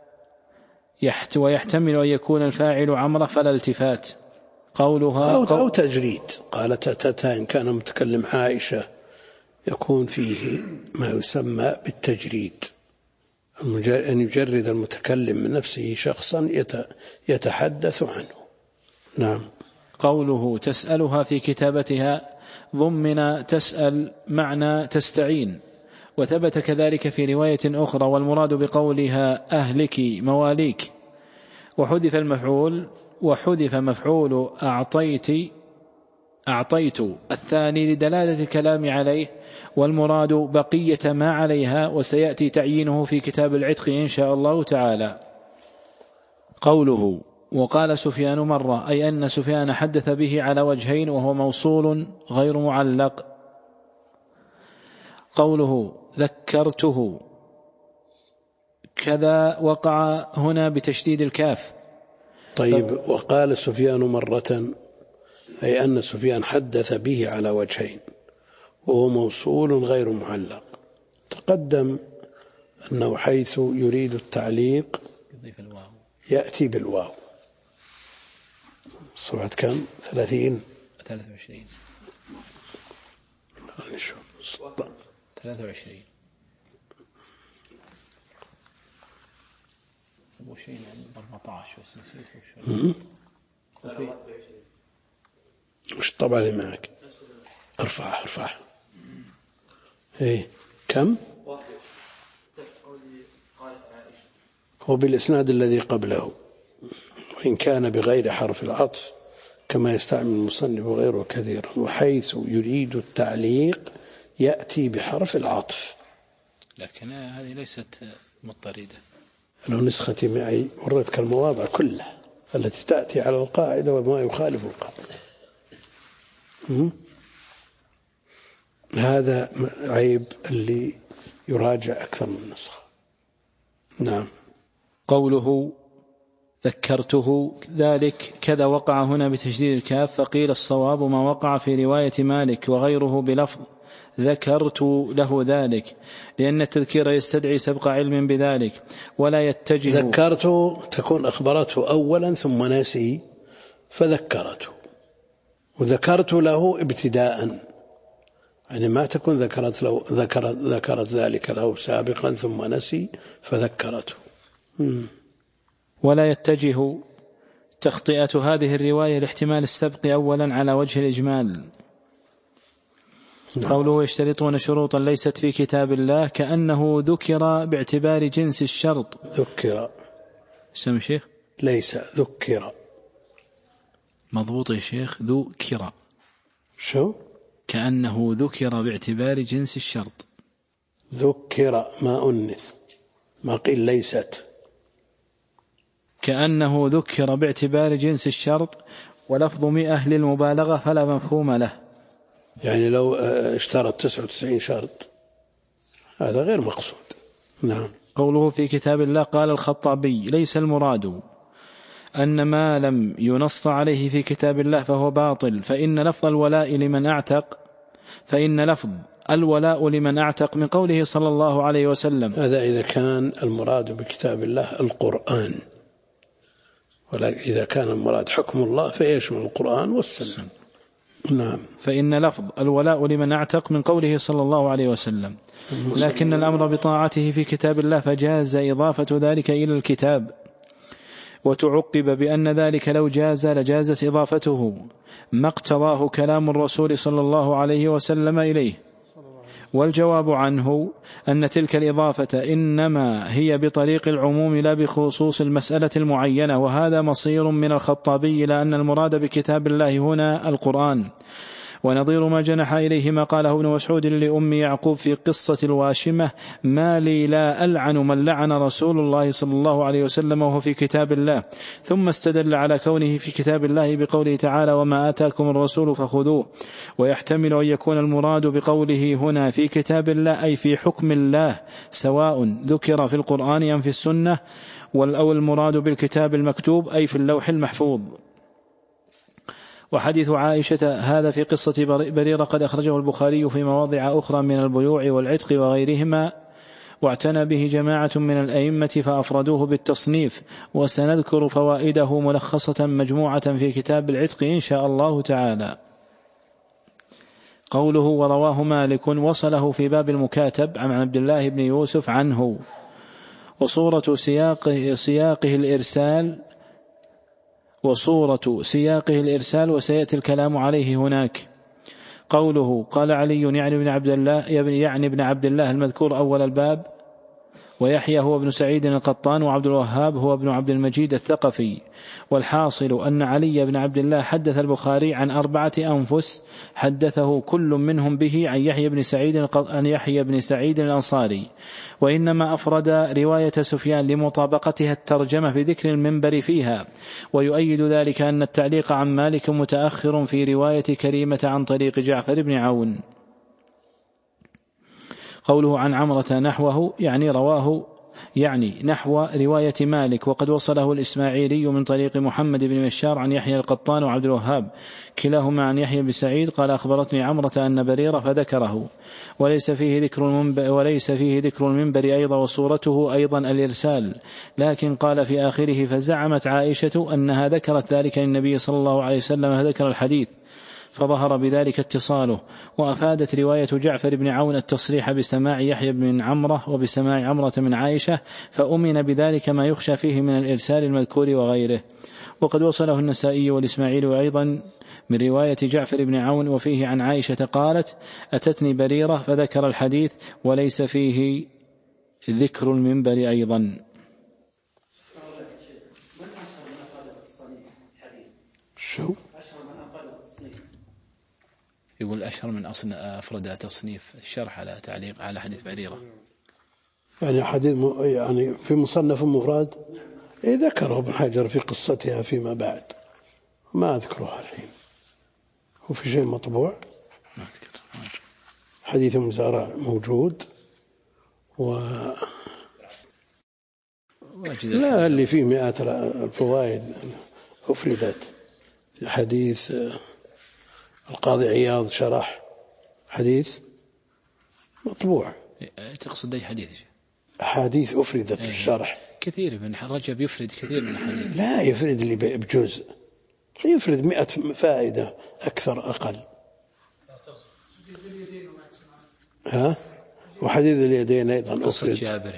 ويحتمل أن يكون الفاعل عمرة فلا التفات. قولها أو تجريد، قالت أتتها إن كان متكلم عائشة يكون فيه ما يسمى بالتجريد، أن يجرد المتكلم من نفسه شخصا يتحدث عنه. نعم. قوله تسألها في كتابتها ضمن تسأل معنى تستعين، وثبت كذلك في رواية أخرى، والمراد بقولها أهلك مواليك، وحذف مفعول أعطيت الثاني لدلالة الكلام عليه، والمراد بقية ما عليها، وسيأتي تعيينه في كتاب العتق إن شاء الله تعالى. قوله وقال سفيان مرة، أي أن سفيان حدث به على وجهين وهو موصول غير معلق. قوله ذكرته كذا وقع هنا بتشديد الكاف. طيب وقال سفيان مرة، أي أن سفيان حدث به على وجهين وهو موصول غير معلق. تقدم أنه حيث يريد التعليق يأتي بالواو. صفحة كم؟ 30 23 أبو شيء 14 بس نسيت وش الطبعة اللي معك؟ ارفع ايه كم؟ هو بالإسناد الذي قبله، وإن كان بغير حرف العطف كما يستعمل المصنف وغيره كثيرا، وحيث يريد التعليق يأتي بحرف العطف. لكن هذه ليست مضطردة. أنا نسختي معي وردتك المواضع كلها التي تأتي على القاعدة وما يخالف القاعدة. هذا عيب اللي يراجع أكثر من نسخة. نعم. قوله ذكرته ذلك كذا وقع هنا بتشديد الكاف، فقيل الصواب ما وقع في رواية مالك وغيره بلفظ ذكرت له ذلك، لأن التذكير يستدعي سبق علم بذلك، ولا يتجه. ذكرته تكون أخبرته أولا ثم نسي فذكرته، وذكرت له ابتداء، يعني ما تكون ذكرت ذلك له سابقا ثم نسي فذكرته. ولا يتجه تخطئة هذه الرواية لاحتمال السبق أولا على وجه الإجمال. قوله يشترطون شروطا ليست في كتاب الله، كأنه ذكر باعتبار جنس الشرط. ذكر سمع شيخ ليس ذكر مضبوط يا شيخ، ذكر شو كأنه ذكر باعتبار جنس الشرط. ذكر ما أنث ما قيل ليست، كأنه ذكر باعتبار جنس الشرط، ولفظ 100 للمبالغة فلا مفهوم له. يعني لو اشترط 99 شرط هذا غير مقصود. نعم. قوله في كتاب الله قال الخطابي ليس المراد أن ما لم ينص عليه في كتاب الله فهو باطل، فإن لفظ الولاء لمن أعتق من قوله صلى الله عليه وسلم. هذا إذا كان المراد بكتاب الله القرآن، ولكن إذا كان المراد حكم الله فيشمل القرآن والسنة. نعم. فإن لفظ الولاء لمن أعتق من قوله صلى الله عليه وسلم، لكن الأمر بطاعته في كتاب الله فجاز إضافة ذلك إلى الكتاب، وتعقب بأن ذلك لو جاز لجازت إضافته ما اقتضاه كلام الرسول صلى الله عليه وسلم إليه. والجواب عنه أن تلك الإضافة إنما هي بطريق العموم لا بخصوص المسألة المعينة، وهذا مصير من الخطابي إلى أن المراد بكتاب الله هنا القرآن، ونظير ما جنح إليه ما قاله ابن مسعود لأم يعقوب في قصة الواشمة: ما لي لا ألعن من لعن رسول الله صلى الله عليه وسلم وهو في كتاب الله. ثم استدل على كونه في كتاب الله بقوله تعالى: وما آتاكم الرسول فخذوه. ويحتمل أن يكون المراد بقوله هنا في كتاب الله أي في حكم الله، سواء ذكر في القرآن أم في السنة، أو المراد بالكتاب المكتوب أي في اللوح المحفوظ. وحديث عائشة هذا في قصة بريرة قد أخرجه البخاري في مواضع أخرى من البيوع والعتق وغيرهما، واعتنى به جماعة من الأئمة فأفردوه بالتصنيف، وسنذكر فوائده ملخصة مجموعة في كتاب العتق إن شاء الله تعالى. قوله ورواه مالك وصله في باب المكاتب عن عبد الله بن يوسف عنه، وصورة سياقه الإرسال وسيأتي الكلام عليه هناك. قوله قال علي يعني ابن عبد الله المذكور أول الباب، ويحيى هو ابن سعيد القطان، وعبد الوهاب هو ابن عبد المجيد الثقفي. والحاصل أن علي بن عبد الله حدث البخاري عن 4 أنفس حدثه كل منهم به عن يحيى بن سعيد الأنصاري، وإنما أفرد رواية سفيان لمطابقتها الترجمة بذكر المنبر فيها. ويؤيد ذلك أن التعليق عن مالك متأخر في رواية كريمة عن طريق جعفر بن عون. قوله عن عمرة نحوه يعني نحو رواية مالك، وقد وصله الإسماعيلي من طريق محمد بن مشار عن يحيى القطان وعبد الوهاب كلاهما عن يحيى بن سعيد قال أخبرتني عمرة أن بريرة فذكره، وليس فيه ذكر المنبر أيضا، وصورته أيضا الإرسال، لكن قال في آخره فزعمت عائشة أنها ذكرت ذلك للنبي صلى الله عليه وسلم فذكر الحديث، فظهر بذلك اتصاله. وأفادت رواية جعفر بن عون التصريح بسماع يحيى بن عمرة وبسماع عمرة من عائشة، فأمن بذلك ما يخشى فيه من الإرسال المذكور وغيره. وقد وصله النسائي والإسماعيل أيضا من رواية جعفر بن عون وفيه عن عائشة قالت أتتني بريرة فذكر الحديث، وليس فيه ذكر المنبر أيضا. يقول أشهر من أفرد تصنيف الشرح على تعليق على حديث بريرة، يعني في مصنف مفرد ذكره ابن حجر في قصتها فيما بعد، ما أذكرها الحين. وفي شيء مطبوع ما أذكر. حديث مزارع موجود لا اللي فيه 100 الفوائد أفردت. حديث القاضي عياض شرح حديث مطبوع. تقصد أي حديث؟ أحاديث أفردت في الشرح كثير، من رجب يفرد كثير من الحديث. لا يفرد اللي بجزء، يفرد 100 فائدة أكثر أقل. وحديث اليدين أيضا أفرد.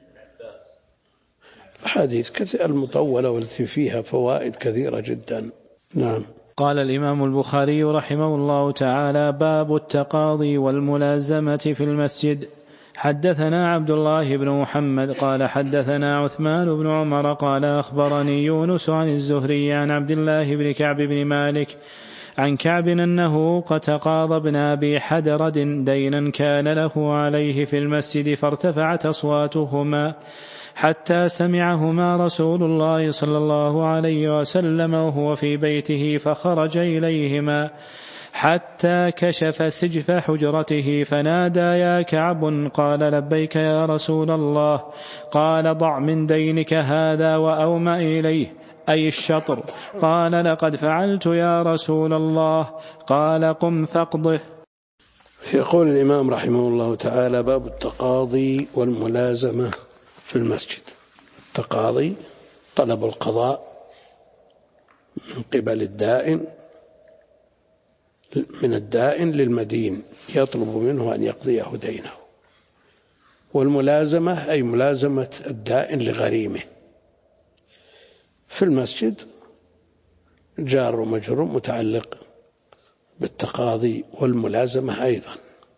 حديث كثير المطولة والتي فيها فوائد كثيرة جدا. نعم. قال الإمام البخاري رحمه الله تعالى: باب التقاضي والملازمة في المسجد. حدثنا عبد الله بن محمد قال حدثنا عثمان بن عمر قال أخبرني يونس عن الزهري عن عبد الله بن كعب بن مالك عن كعب أنه قد تقاضى ابن أبي حدرد دينا كان له عليه في المسجد، فارتفعت أصواتهما حتى سمعهما رسول الله صلى الله عليه وسلم وهو في بيته، فخرج إليهما حتى كشف سجف حجرته فنادى يا كعب قال لبيك يا رسول الله. قال ضع من دينك هذا وأومأ إليه أي الشطر. قال لقد فعلت يا رسول الله. قال قم فاقضه. يقول الإمام رحمه الله تعالى باب التقاضي والملازمة في المسجد. التقاضي طلب القضاء من قبل الدائن من الدائن للمدين يطلب منه أن يقضيه دينه. والملازمة أي ملازمة الدائن لغريمه. في المسجد جار ومجرور متعلق بالتقاضي والملازمة أيضا.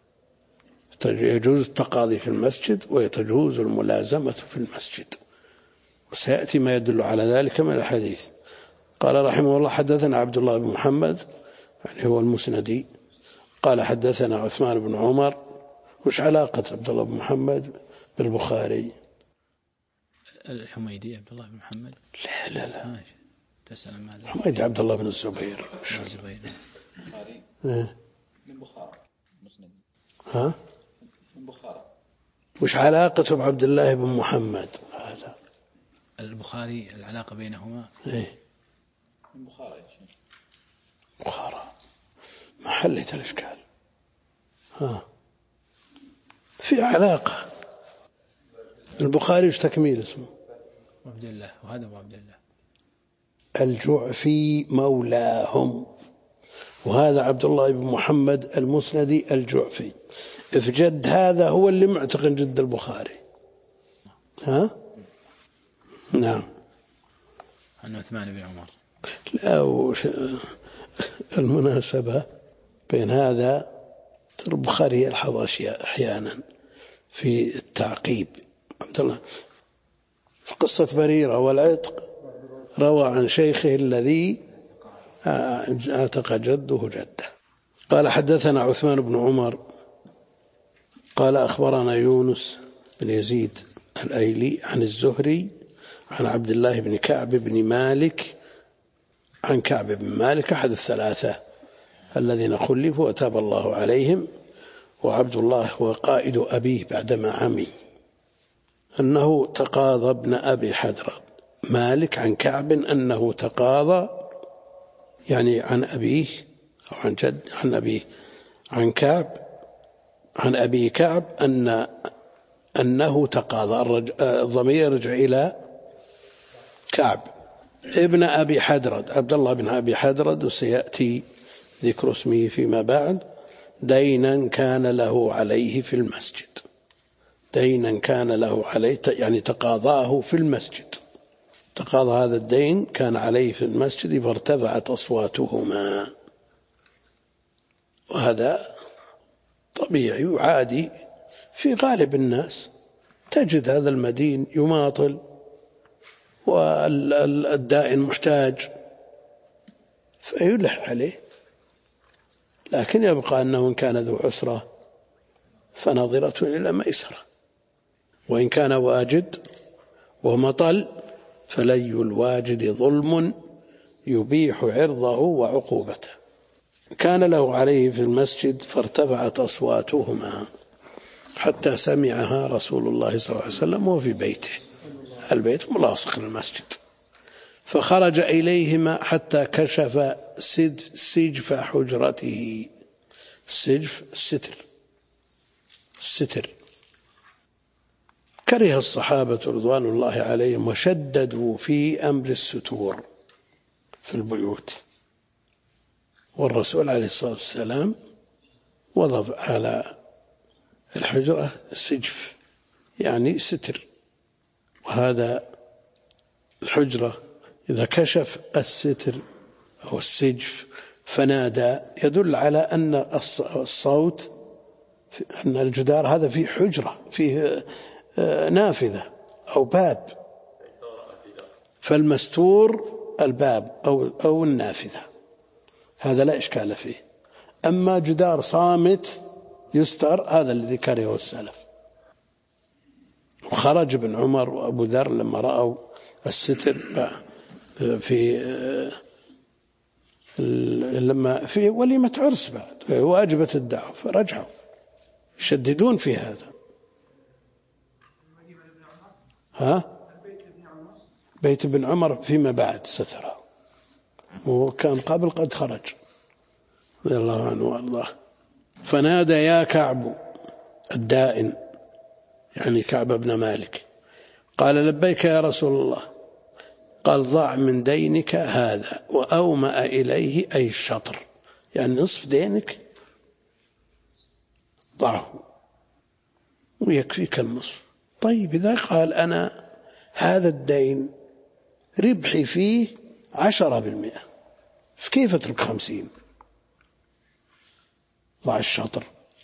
يجوز التقاضي في المسجد ويتجوز الملازمة في المسجد، وسيأتي ما يدل على ذلك من الحديث. قال رحمه الله حدثنا عبد الله بن محمد يعني هو المسندي قال حدثنا عثمان بن عمر. وش علاقة عبد الله بن محمد بالبخاري؟ الحميدي عبد الله بن محمد. لا تسأل ماذا؟ حميدي عبد الله بن الزبير. البخاري من بخارى مسند. ها؟ من بخارى. وش علاقته بعبد الله بن محمد هذا؟ البخاري العلاقة بينهما إيه؟ من بخارى. بخارى ما حلت الإشكال. ها في علاقة. البخاري وش تكميل اسمه؟ عبد الله. وهذا أبو عبد الله الجعفي مولاهم، وهذا عبد الله بن محمد المسندي الجعفي. فجد هذا هو اللي معتقد جد البخاري. ها؟ نعم. عن عثمان بن عمر. لا المناسبة بين هذا البخاري يلحظ أشياء أحيانا في التعقيب. عبد الله في قصة بريرة والعتق روى عن شيخه الذي اعتق جده جده. قال حدثنا عثمان بن عمر قال أخبرنا يونس بن يزيد الأيلي عن الزهري عن عبد الله بن كعب بن مالك عن كعب بن مالك أحد الثلاثة الذين خلفوا وتاب الله عليهم، وعبد الله هو قائد أبيه بعدما عمي، أنه تقاضى ابن أبي حدرد. مالك عن كعب أنه تقاضى يعني عن أبيه أو عن جد عن أبيه عن كعب عن أبي كعب أنه تقاضى. الضمير يرجع إلى كعب ابن أبي حدرد عبد الله بن أبي حدرد، وسيأتي ذكر اسمه فيما بعد. دينا كان له عليه في المسجد. دينا كان له عليه يعني تقاضاه في المسجد. تقاضى هذا الدين كان عليه في المسجد فارتفعت أصواتهما، وهذا طبيعي وعادي في غالب الناس. تجد هذا المدين يماطل والدائن محتاج فيلح عليه، لكن يبقى أنه إن كان ذو عسرة فنظرة إلى ميسرة، وإن كان واجد ومطل فلي الواجد ظلم يبيح عرضه وعقوبته. كان له عليه في المسجد فارتفعت أصواتهما حتى سمعها رسول الله صلى الله عليه وسلم وهو في بيته، البيت ملاصق للمسجد، فخرج إليهما حتى كشف سجف حجرته. السجف الستر. كره الصحابة رضوان الله عليهم وشددوا في أمر الستور في البيوت، والرسول عليه الصلاة والسلام وضع على الحجرة سجف يعني ستر. وهذا الحجرة إذا كشف الستر أو السجف فنادى يدل على أن الصوت أن الجدار هذا فيه حجرة فيه نافذة أو باب، فالمستور الباب أو النافذة، هذا لا إشكال فيه. أما جدار صامت يستر هذا الذي كرهه السلف. وخرج ابن عمر وأبو ذر لما رأوا الستر في لما في وليمة عرس بعد واجبت الدعوة فرجعوا يشددون في هذا. بيت ابن عمر فيما بعد ستره، وكان قبل قد خرج رضي الله عنه وارضاه. فنادى يا كعب الدائن، يعني كعب بن مالك، قال لبيك يا رسول الله. قال ضع من دينك هذا، وأومأ إليه أي الشطر، يعني نصف دينك ضعه ويكفيك النصف. طيب إذا قال أنا هذا الدين ربحي فيه 10%، فكيف أترك 50؟ ضع الشطر.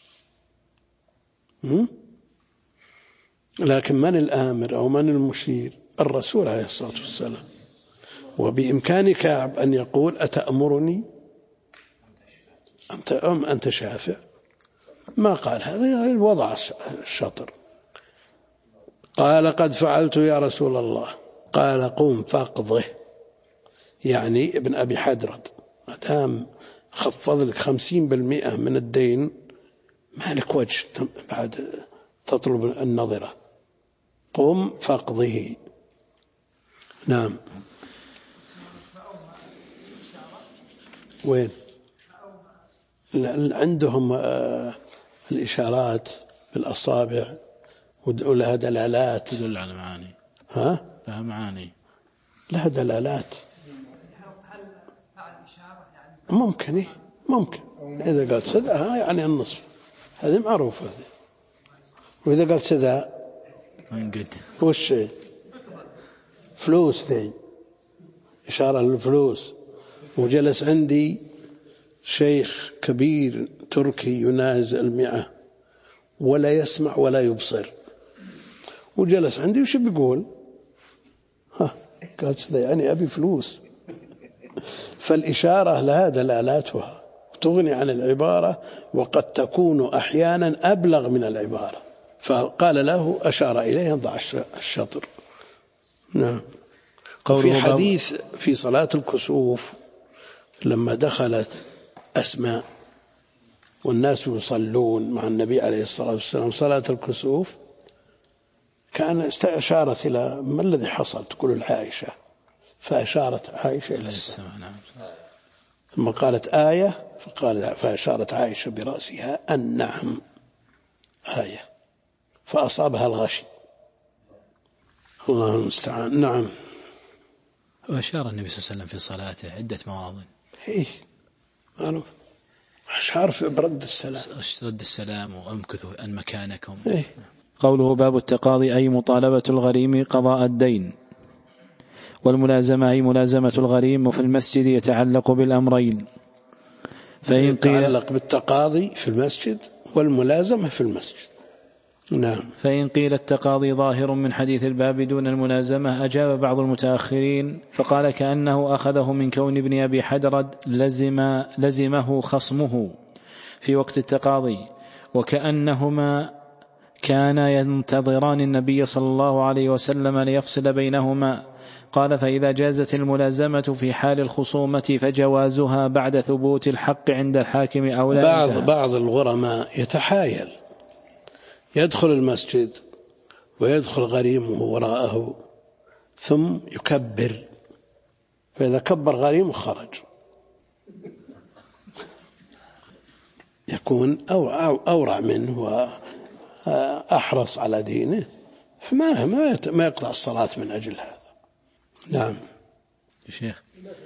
لكن من الآمر أو من المشير؟ الرسول عليه الصلاة والسلام. وبإمكان كعب أن يقول أتأمرني أم أنت شافع؟ ما قال هذا، وضع الشطر. قال قد فعلت يا رسول الله. قال قم فاقضه، يعني ابن أبي حدرد، ما دام خفض لك 50% من الدين ما لك وجه بعد تطلب النظرة. قم فاقضه. نعم. وين عندهم الإشارات بالأصابع ولها دلالات تدل على معاني. لها معاني، لها دلالات. ممكن إذا قالت سدها يعني النصف، هذه معروفة. وإذا قالت سدها انقد وش فلوس، ذي إشارة للفلوس. وجلس عندي شيخ كبير تركي ينازع 100 ولا يسمع ولا يبصر، وجلس عندي وش بيقول؟ قالت يعني أبي فلوس. فالإشارة لها دلالاتها تغني عن العبارة، وقد تكون أحيانا أبلغ من العبارة. فقال له أشار إليه أن ضع الشطر. نعم. في حديث في صلاة الكسوف لما دخلت أسماء والناس يصلون مع النبي عليه الصلاة والسلام صلاة الكسوف، كان أشارت إلى ما الذي حصل، تقول عائشة، فأشارت عائشة إلى السماء. ثم قالت آية، فأشارت عائشة برأسها النعم آية، فأصابها الغشي. الله المستعان. نعم. وأشار النبي صلى الله عليه وسلم في صلاته عدة مواضع. معروف. أشار في برد السلام، رد السلام وأمكثوا أن مكانكم. قوله باب التقاضي أي مطالبة الغريم قضاء الدين، والملازمة أي ملازمة الغريم، وفي المسجد يتعلق بالأمرين. يتعلق بالتقاضي في المسجد والملازمة في المسجد. نعم. فإن قيل التقاضي ظاهر من حديث الباب دون الملازمة أجاب بعض المتأخرين فقال كأنه أخذه من كون ابن أبي حدرد لزمه خصمه في وقت التقاضي، وكأنهما كانا ينتظران النبي صلى الله عليه وسلم ليفصل بينهما. قال فإذا جازت الملازمة في حال الخصومة فجوازها بعد ثبوت الحق عند الحاكم أو لا. بعض الغرماء يتحايل، يدخل المسجد ويدخل غريمه وراءه ثم يكبر، فإذا كبر غريمه خرج، يكون أورع منه وأحرص على دينه، فما يقطع الصلاة من أجل هذا. نعم. شيخ،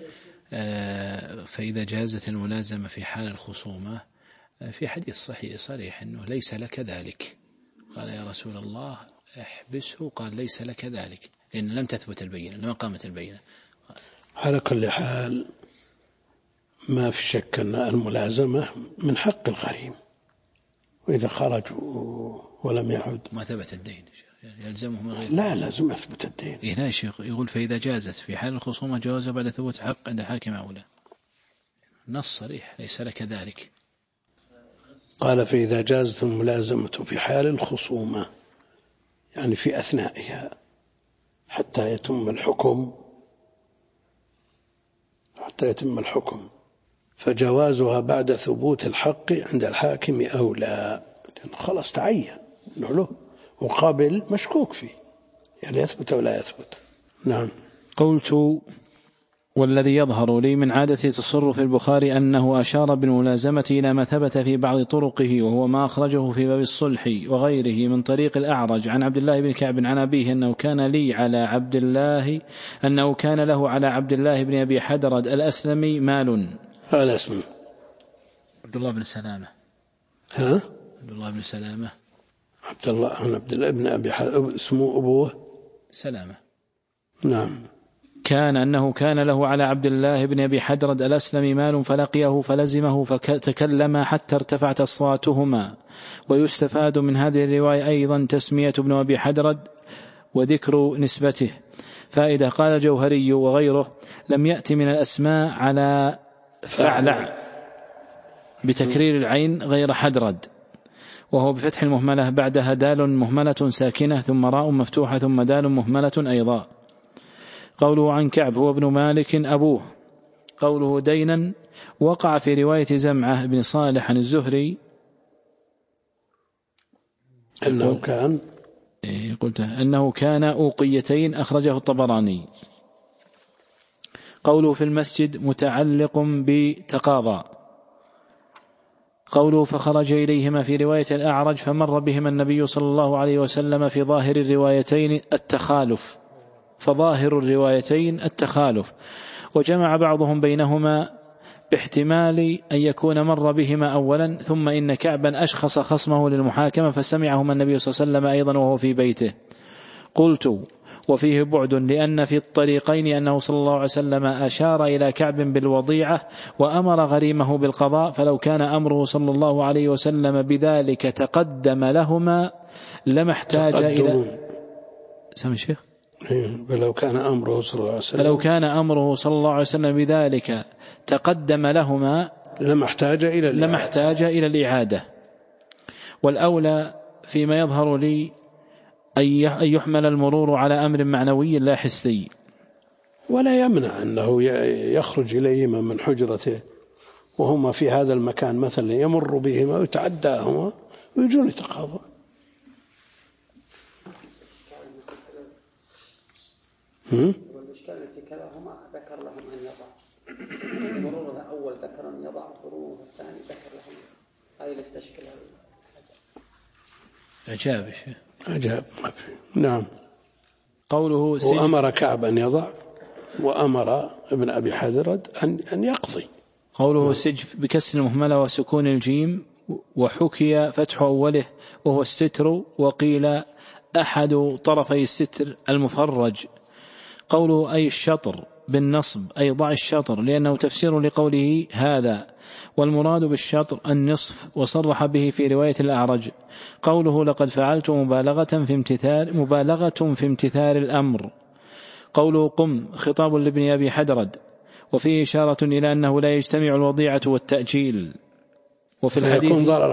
فإذا جازت الملازمة في حال الخصومة، في حديث صحيح صريح أنه ليس لك ذلك. قال يا رسول الله احبسه، قال ليس لك ذلك لأن لم تثبت البينة، لما قامت البينة. على كل حال ما في شك أن الملازمة من حق الغريم، وإذا خرجوا ولم يعد ما ثبت الدين يلزمه من غير. لا، لازم يثبت الدين. هنا شيخ يقول فإذا جازت في حال الخصومة جواز بعد ثبوت حق عند الحاكم أو لا. نص صريح ليس لك ذلك. قال فإذا جازت الملازمة في حال الخصومة، يعني في أثنائها حتى يتم الحكم، فجوازها بعد ثبوت الحق عند الحاكم أولى، لأنه خلاص تعين له مقابل مشكوك فيه، يعني يثبت أو لا يثبت. نعم. قلت: والذي يظهر لي من عادة تصرف البخاري أنه أشار بالملازمة إلى ما ثبت في بعض طرقه، وهو ما أخرجه في باب الصلح وغيره من طريق الأعرج عن عبد الله بن كعب عن أبيه أنه كان له على عبد الله بن أبي حدرد الأسلمي مال. هذا اسمه عبد الله بن سلامة. ها؟ عبد الله بن سلامة. عبد الله بن أبي حدرد اسمه أبوه سلامة. نعم. أنه كان له على عبد الله بن أبي حدرد الأسلم مال فلقيه فلزمه فتكلم حتى ارتفعت أصواتهما. ويستفاد من هذه الرواية أيضا تسمية ابن أبي حدرد وذكر نسبته. فائدة: قال الجوهري وغيره: لم يأتي من الأسماء على فعلع بتكرير العين غير حدرد، وهو بفتح المهملة بعدها دال مهملة ساكنة ثم راء مفتوحة ثم دال مهملة أيضا. قوله عن كعب هو ابن مالك أبوه. قوله دينا وقع في رواية زمعة بن صالح عن الزهري أنه كان أوقيتين، أخرجه الطبراني. قوله في المسجد متعلق بتقاضى. قوله فخرج إليهما في رواية الأعرج فمر بهما النبي صلى الله عليه وسلم في ظاهر الروايتين التخالف، وجمع بعضهم بينهما باحتمال أن يكون مر بهما أولا، ثم إن كعبا أشخص خصمه للمحاكمة فسمعهما النبي صلى الله عليه وسلم أيضا وهو في بيته. قلت: وفيه بعد، لأن في الطريقين أنه صلى الله عليه وسلم أشار إلى كعب بالوضيعة وأمر غريمه بالقضاء، فلو كان أمره صلى الله عليه وسلم بذلك تقدم لهما لما احتاج إلى سامي الشيخ فلو كان أمره صلى الله عليه وسلم بذلك تقدم لهما لما احتاج إلى الإعادة. والأولى فيما يظهر لي أن يحمل المرور على أمر معنوي لا حسي، ولا يمنع أنه يخرج إليهما من حجرته وهما في هذا المكان مثلا، يمر بهما ويتعداهما ويجون يتقاضون. والإشكال في كلاهما ذكر لهم أن يضع مرور الأول، ذكر أن يضع مرور الثاني ذكر لهم، هذه اللي استشكل عجاب. نعم. قوله وأمر كعب أن يضع وأمر ابن أبي حدرد أن يقضي. قوله سجف بكسر المهملة وسكون الجيم، وحكي فتح أوله وهو الستر، وقيل أحد طرفي الستر المفرج. قوله أي الشطر بالنصب أي ضع الشطر، لأنه تفسير لقوله هذا، والمراد بالشطر النصف، وصرح به في رواية الأعرج. قوله لقد فعلت مبالغة في امتثال الأمر. قوله قم خطاب لابن أبي حدرد، وفيه إشارة إلى أنه لا يجتمع الوضيعة والتأجيل. وفي الحديث يكون ضرر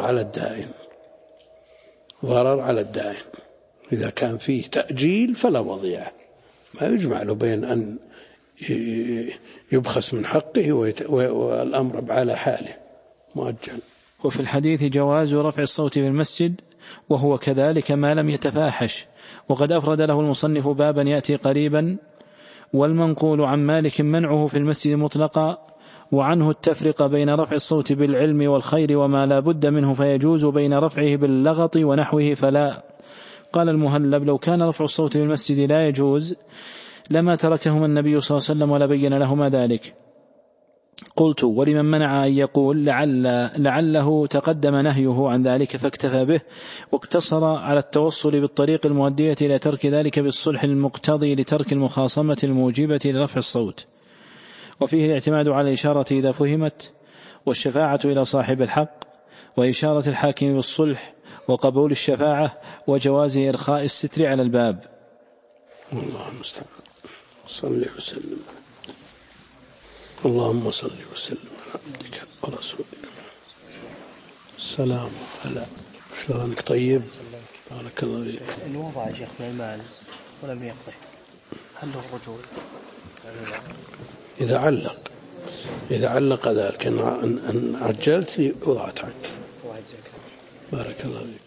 على الدائن، إذا كان فيه تأجيل فلا وضيعة، ما يجمع له بين أن يبخس من حقه والأمر على حاله مؤجل. وفي الحديث جواز رفع الصوت في المسجد، وهو كذلك ما لم يتفاحش، وقد أفرد له المصنف بابا يأتي قريبا. والمنقول عن مالك منعه في المسجد مطلقا، وعنه التفرق بين رفع الصوت بالعلم والخير وما لا بد منه فيجوز، بين رفعه باللغط ونحوه فلا. قال المهلب لو كان رفع الصوت في المسجد لا يجوز لما تركهما النبي صلى الله عليه وسلم ولا بين لهما ذلك. قلت ولمن منع أن يقول لعله تقدم نهيه عن ذلك فاكتفى به، واقتصر على التوصل بالطريق المؤدية إلى ترك ذلك بالصلح المقتضي لترك المخاصمة الموجبة لرفع الصوت. وفيه الاعتماد على الإشارة إذا فهمت، والشفاعة إلى صاحب الحق، وإشارة الحاكم بالصلح، وقبول الشفاعة، وجواز إرخاء الستر على الباب. اللهم صل وسلم. اللهم صل وسلم على عبدك ورسولك. السلام على شلونك؟ طيب بارك الله فيك. إن وضع شيخ من المال ولم يقضي هل له رجوع؟ إذا علق إذا علق ذلك أن عجلت وضعت عنك. بارك الله فيك.